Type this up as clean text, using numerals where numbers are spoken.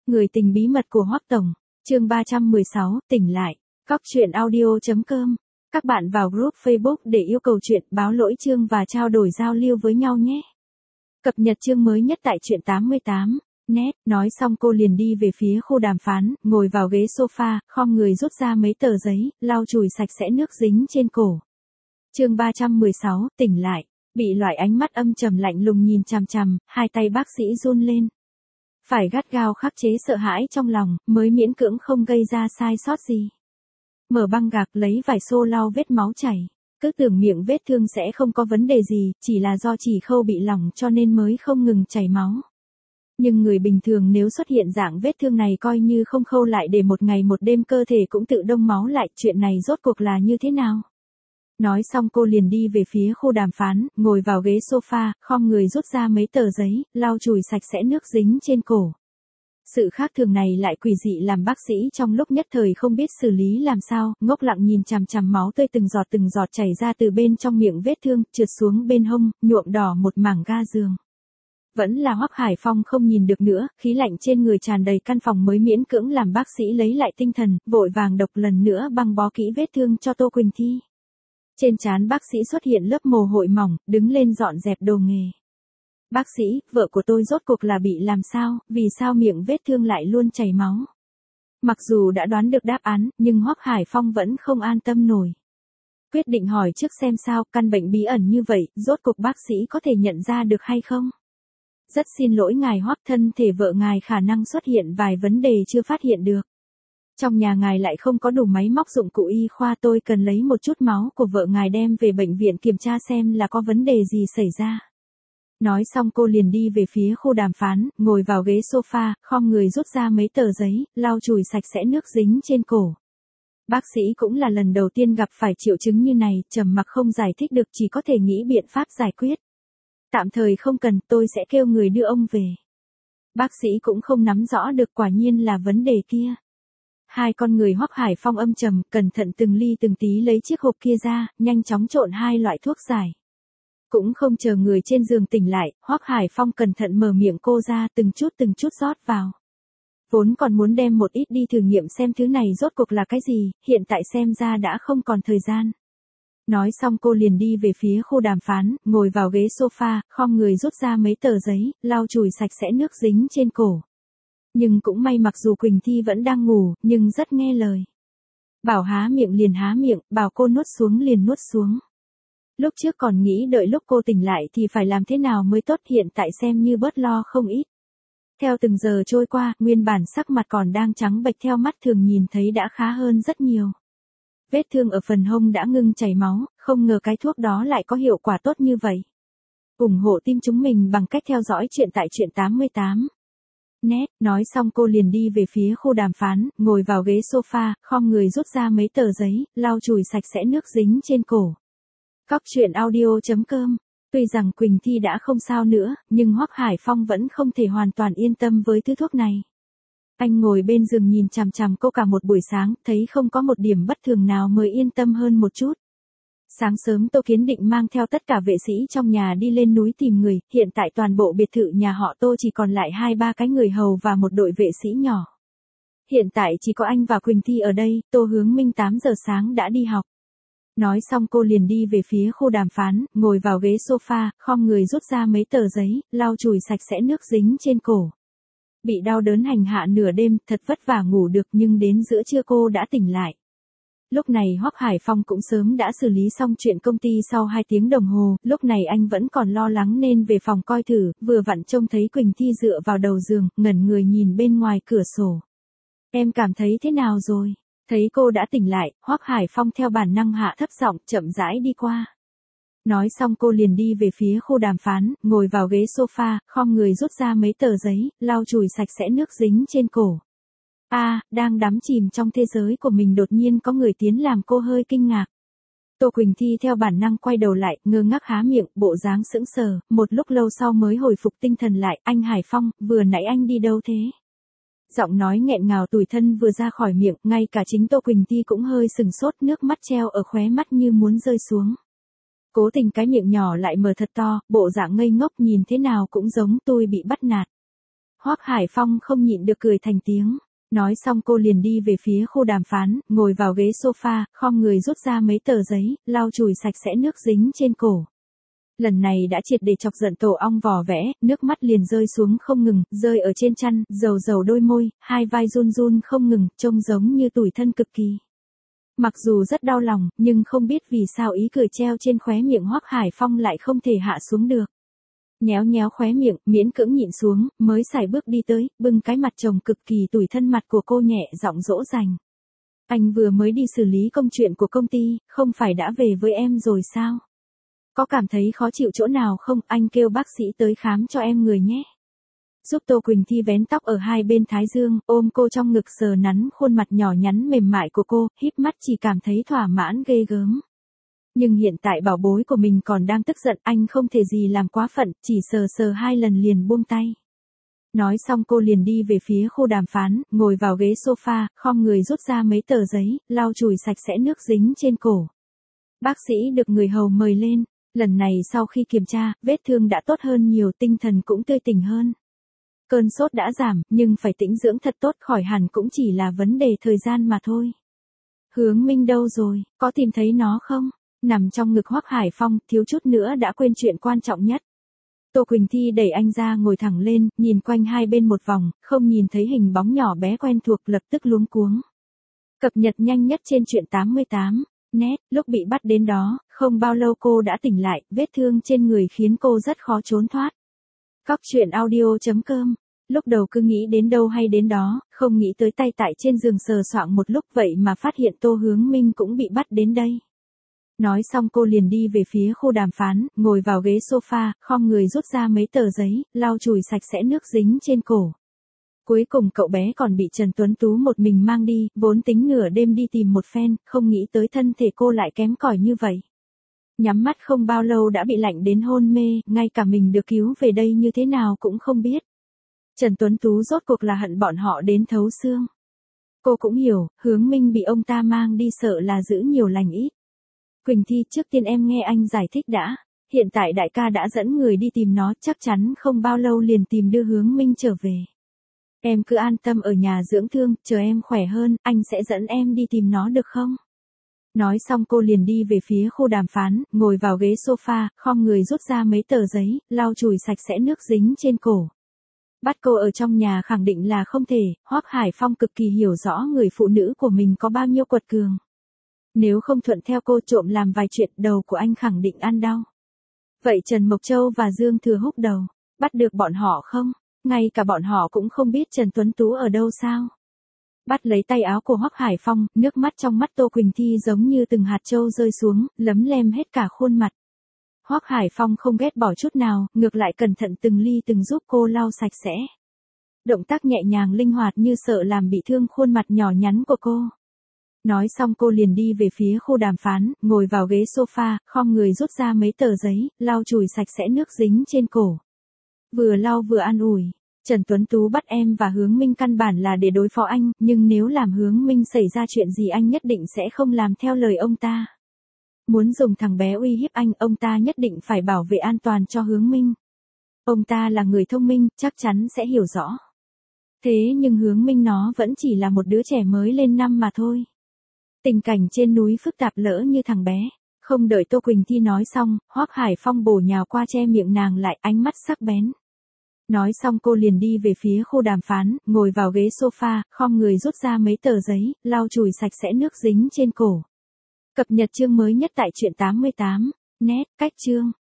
Người tình bí mật của Hoắc Tổng, chương 316, tỉnh lại, Cóc truyện audio.com. Các bạn vào group Facebook để yêu cầu chuyện, báo lỗi chương và trao đổi giao lưu với nhau nhé. Cập nhật chương mới nhất tại truyện 88. Net, nói xong cô liền đi về phía khu đàm phán, ngồi vào ghế sofa, khom người rút ra mấy tờ giấy, lau chùi sạch sẽ nước dính trên cổ. Chương 316, tỉnh lại, bị loại ánh mắt âm trầm lạnh lùng nhìn chằm chằm, hai tay bác sĩ run lên. Phải gắt gao khắc chế sợ hãi trong lòng, mới miễn cưỡng không gây ra sai sót gì. Mở băng gạc lấy vải xô lau vết máu chảy. Cứ tưởng miệng vết thương sẽ không có vấn đề gì, chỉ là do chỉ khâu bị lỏng cho nên mới không ngừng chảy máu. Nhưng người bình thường nếu xuất hiện dạng vết thương này coi như không khâu lại để một ngày một đêm cơ thể cũng tự đông máu lại, chuyện này rốt cuộc là như thế nào? Nói xong cô liền đi về phía khu đàm phán, ngồi vào ghế sofa, khom người rút ra mấy tờ giấy, lau chùi sạch sẽ nước dính trên cổ. Sự khác thường này lại quỷ dị làm bác sĩ trong lúc nhất thời không biết xử lý làm sao, ngốc lặng nhìn chằm chằm máu tươi từng giọt chảy ra từ bên trong miệng vết thương, trượt xuống bên hông, nhuộm đỏ một mảng ga giường. Vẫn là Hoắc Hải Phong không nhìn được nữa, khí lạnh trên người tràn đầy căn phòng mới miễn cưỡng làm bác sĩ lấy lại tinh thần, vội vàng độc lần nữa băng bó kỹ vết thương cho Tô Quỳnh Thi. Trên trán bác sĩ xuất hiện lớp mồ hôi mỏng, đứng lên dọn dẹp đồ nghề. Bác sĩ, vợ của tôi rốt cuộc là bị làm sao, vì sao miệng vết thương lại luôn chảy máu? Mặc dù đã đoán được đáp án, nhưng Hoắc Hải Phong vẫn không an tâm nổi. Quyết định hỏi trước xem sao, căn bệnh bí ẩn như vậy, rốt cuộc bác sĩ có thể nhận ra được hay không? Rất xin lỗi ngài Hoắc, thân thể vợ ngài khả năng xuất hiện vài vấn đề chưa phát hiện được. Trong nhà ngài lại không có đủ máy móc dụng cụ y khoa, tôi cần lấy một chút máu của vợ ngài đem về bệnh viện kiểm tra xem là có vấn đề gì xảy ra. Nói xong cô liền đi về phía khu đàm phán, ngồi vào ghế sofa, khom người rút ra mấy tờ giấy, lau chùi sạch sẽ nước dính trên cổ. Bác sĩ cũng là lần đầu tiên gặp phải triệu chứng như này, trầm mặc không giải thích được, chỉ có thể nghĩ biện pháp giải quyết. Tạm thời không cần, tôi sẽ kêu người đưa ông về. Bác sĩ cũng không nắm rõ được, quả nhiên là vấn đề kia. Hai con người Hoắc Hải Phong âm trầm, cẩn thận từng ly từng tí lấy chiếc hộp kia ra, nhanh chóng trộn hai loại thuốc giải. Cũng không chờ người trên giường tỉnh lại, Hoắc Hải Phong cẩn thận mở miệng cô ra, từng chút rót vào. Vốn còn muốn đem một ít đi thử nghiệm xem thứ này rốt cuộc là cái gì, hiện tại xem ra đã không còn thời gian. Nói xong cô liền đi về phía khu đàm phán, ngồi vào ghế sofa, khom người rút ra mấy tờ giấy, lau chùi sạch sẽ nước dính trên cổ. Nhưng cũng may mặc dù Quỳnh Thi vẫn đang ngủ, nhưng rất nghe lời. Bảo há miệng liền há miệng, bảo cô nuốt xuống liền nuốt xuống. Lúc trước còn nghĩ đợi lúc cô tỉnh lại thì phải làm thế nào mới tốt, hiện tại xem như bớt lo không ít. Theo từng giờ trôi qua, nguyên bản sắc mặt còn đang trắng bệch theo mắt thường nhìn thấy đã khá hơn rất nhiều. Vết thương ở phần hông đã ngưng chảy máu, không ngờ cái thuốc đó lại có hiệu quả tốt như vậy. Ủng hộ team chúng mình bằng cách theo dõi chuyện tại truyện 88. Net, nói xong cô liền đi về phía khu đàm phán, ngồi vào ghế sofa, khom người rút ra mấy tờ giấy, lau chùi sạch sẽ nước dính trên cổ. Cóc truyện audio.com. Tuy rằng Quỳnh Thi đã không sao nữa, nhưng Hoắc Hải Phong vẫn không thể hoàn toàn yên tâm với thứ thuốc này. Anh ngồi bên giường nhìn chằm chằm cô cả một buổi sáng, thấy không có một điểm bất thường nào mới yên tâm hơn một chút. Sáng sớm Tô Kiến định mang theo tất cả vệ sĩ trong nhà đi lên núi tìm người, hiện tại toàn bộ biệt thự nhà họ Tô chỉ còn lại 2-3 cái người hầu và một đội vệ sĩ nhỏ. Hiện tại chỉ có anh và Quỳnh Thi ở đây, Tô Hướng Minh 8 giờ sáng đã đi học. Nói xong cô liền đi về phía khu đàm phán, ngồi vào ghế sofa, khom người rút ra mấy tờ giấy, lau chùi sạch sẽ nước dính trên cổ. Bị đau đớn hành hạ nửa đêm, thật vất vả ngủ được nhưng đến giữa trưa cô đã tỉnh lại. Lúc này Hoắc Hải Phong cũng sớm đã xử lý xong chuyện công ty sau 2 tiếng đồng hồ, lúc này anh vẫn còn lo lắng nên về phòng coi thử, vừa vặn trông thấy Quỳnh Thi dựa vào đầu giường, ngẩn người nhìn bên ngoài cửa sổ. Em cảm thấy thế nào rồi? Thấy cô đã tỉnh lại, Hoắc Hải Phong theo bản năng hạ thấp giọng, chậm rãi đi qua. Nói xong cô liền đi về phía khu đàm phán, ngồi vào ghế sofa, khom người rút ra mấy tờ giấy, lau chùi sạch sẽ nước dính trên cổ. Đang đắm chìm trong thế giới của mình đột nhiên có người tiến làm cô hơi kinh ngạc. Tô Quỳnh Thi theo bản năng quay đầu lại, ngơ ngác há miệng, bộ dáng sững sờ, một lúc lâu sau mới hồi phục tinh thần lại, anh Hải Phong, vừa nãy anh đi đâu thế? Giọng nói nghẹn ngào tủi thân vừa ra khỏi miệng, ngay cả chính Tô Quỳnh Thi cũng hơi sừng sốt, nước mắt treo ở khóe mắt như muốn rơi xuống. Cố tình cái miệng nhỏ lại mở thật to, bộ dạng ngây ngốc nhìn thế nào cũng giống tôi bị bắt nạt. Hoắc Hải Phong không nhịn được cười thành tiếng. Nói xong cô liền đi về phía khu đàm phán, ngồi vào ghế sofa, khom người rút ra mấy tờ giấy, lau chùi sạch sẽ nước dính trên cổ. Lần này đã triệt để chọc giận tổ ong vò vẽ, nước mắt liền rơi xuống không ngừng, rơi ở trên chăn, dầu dầu đôi môi, hai vai run run không ngừng, trông giống như tủi thân cực kỳ. Mặc dù rất đau lòng, nhưng không biết vì sao ý cười treo trên khóe miệng Hoắc Hải Phong lại không thể hạ xuống được. Nhéo nhéo khóe miệng, miễn cưỡng nhịn xuống, mới sải bước đi tới, bưng cái mặt chồng cực kỳ tủi thân mặt của cô nhẹ giọng dỗ dành. Anh vừa mới đi xử lý công chuyện của công ty, không phải đã về với em rồi sao? Có cảm thấy khó chịu chỗ nào không? Anh kêu bác sĩ tới khám cho em người nhé. Giúp Tô Quỳnh Thi vén tóc ở hai bên thái dương, ôm cô trong ngực sờ nắn khuôn mặt nhỏ nhắn mềm mại của cô, híp mắt chỉ cảm thấy thỏa mãn ghê gớm. Nhưng hiện tại bảo bối của mình còn đang tức giận, anh không thể gì làm quá phận, chỉ sờ sờ hai lần liền buông tay. Nói xong cô liền đi về phía khu đàm phán, ngồi vào ghế sofa, khom người rút ra mấy tờ giấy, lau chùi sạch sẽ nước dính trên cổ. Bác sĩ được người hầu mời lên, lần này sau khi kiểm tra, vết thương đã tốt hơn nhiều, tinh thần cũng tươi tỉnh hơn. Cơn sốt đã giảm, nhưng phải tĩnh dưỡng thật tốt, khỏi hẳn cũng chỉ là vấn đề thời gian mà thôi. Hướng Minh đâu rồi, có tìm thấy nó không? Nằm trong ngực Hoắc Hải Phong, thiếu chút nữa đã quên chuyện quan trọng nhất. Tô Quỳnh Thi đẩy anh ra ngồi thẳng lên, nhìn quanh hai bên một vòng, không nhìn thấy hình bóng nhỏ bé quen thuộc, lập tức luống cuống. Cập nhật nhanh nhất trên truyện 88. Net, lúc bị bắt đến đó, không bao lâu cô đã tỉnh lại, vết thương trên người khiến cô rất khó trốn thoát. Cóc truyện audio.com. Lúc đầu cứ nghĩ đến đâu hay đến đó, không nghĩ tới tay tại trên giường sờ soạng một lúc vậy mà phát hiện Tô Hướng Minh cũng bị bắt đến đây. Nói xong cô liền đi về phía khu đàm phán, ngồi vào ghế sofa, khom người rút ra mấy tờ giấy, lau chùi sạch sẽ nước dính trên cổ. Cuối cùng cậu bé còn bị Trần Tuấn Tú một mình mang đi, vốn tính nửa đêm đi tìm một phen, không nghĩ tới thân thể cô lại kém cỏi như vậy. Nhắm mắt không bao lâu đã bị lạnh đến hôn mê, ngay cả mình được cứu về đây như thế nào cũng không biết. Trần Tuấn Tú rốt cuộc là hận bọn họ đến thấu xương. Cô cũng hiểu, Hướng Minh bị ông ta mang đi sợ là giữ nhiều lành ít. Quỳnh Thi, trước tiên em nghe anh giải thích đã. Hiện tại đại ca đã dẫn người đi tìm nó, chắc chắn không bao lâu liền tìm đưa Hướng Minh trở về. Em cứ an tâm ở nhà dưỡng thương, chờ em khỏe hơn, anh sẽ dẫn em đi tìm nó được không? Nói xong cô liền đi về phía khu đàm phán, ngồi vào ghế sofa, khom người rút ra mấy tờ giấy, lau chùi sạch sẽ nước dính trên cổ. Bắt cô ở trong nhà khẳng định là không thể, Hoắc Hải Phong cực kỳ hiểu rõ người phụ nữ của mình có bao nhiêu quật cường. Nếu không thuận theo cô trộm làm vài chuyện, đầu của anh khẳng định ăn đau. Vậy Trần Mộc Châu và Dương Thừa Húc đầu, bắt được bọn họ không? Ngay cả bọn họ cũng không biết Trần Tuấn Tú ở đâu sao? Bắt lấy tay áo của Hoắc Hải Phong, nước mắt trong mắt Tô Quỳnh Thi giống như từng hạt châu rơi xuống, lấm lem hết cả khuôn mặt. Hoắc Hải Phong không ghét bỏ chút nào, ngược lại cẩn thận từng ly từng giúp cô lau sạch sẽ. Động tác nhẹ nhàng linh hoạt như sợ làm bị thương khuôn mặt nhỏ nhắn của cô. Nói xong cô liền đi về phía khu đàm phán, ngồi vào ghế sofa, khom người rút ra mấy tờ giấy, lau chùi sạch sẽ nước dính trên cổ. Vừa lau vừa an ủi. Trần Tuấn Tú bắt em và Hướng Minh căn bản là để đối phó anh, nhưng nếu làm Hướng Minh xảy ra chuyện gì anh nhất định sẽ không làm theo lời ông ta. Muốn dùng thằng bé uy hiếp anh, ông ta nhất định phải bảo vệ an toàn cho Hướng Minh. Ông ta là người thông minh, chắc chắn sẽ hiểu rõ. Thế nhưng Hướng Minh nó vẫn chỉ là một đứa trẻ mới lên năm mà thôi. Tình cảnh trên núi phức tạp lỡ như thằng bé. Không đợi Tô Quỳnh Thi nói xong, Hoắc Hải Phong bổ nhào qua che miệng nàng lại, ánh mắt sắc bén. Nói xong cô liền đi về phía khu đàm phán, ngồi vào ghế sofa, khom người rút ra mấy tờ giấy, lau chùi sạch sẽ nước dính trên cổ. Cập nhật chương mới nhất tại truyện 88. Net, cách chương.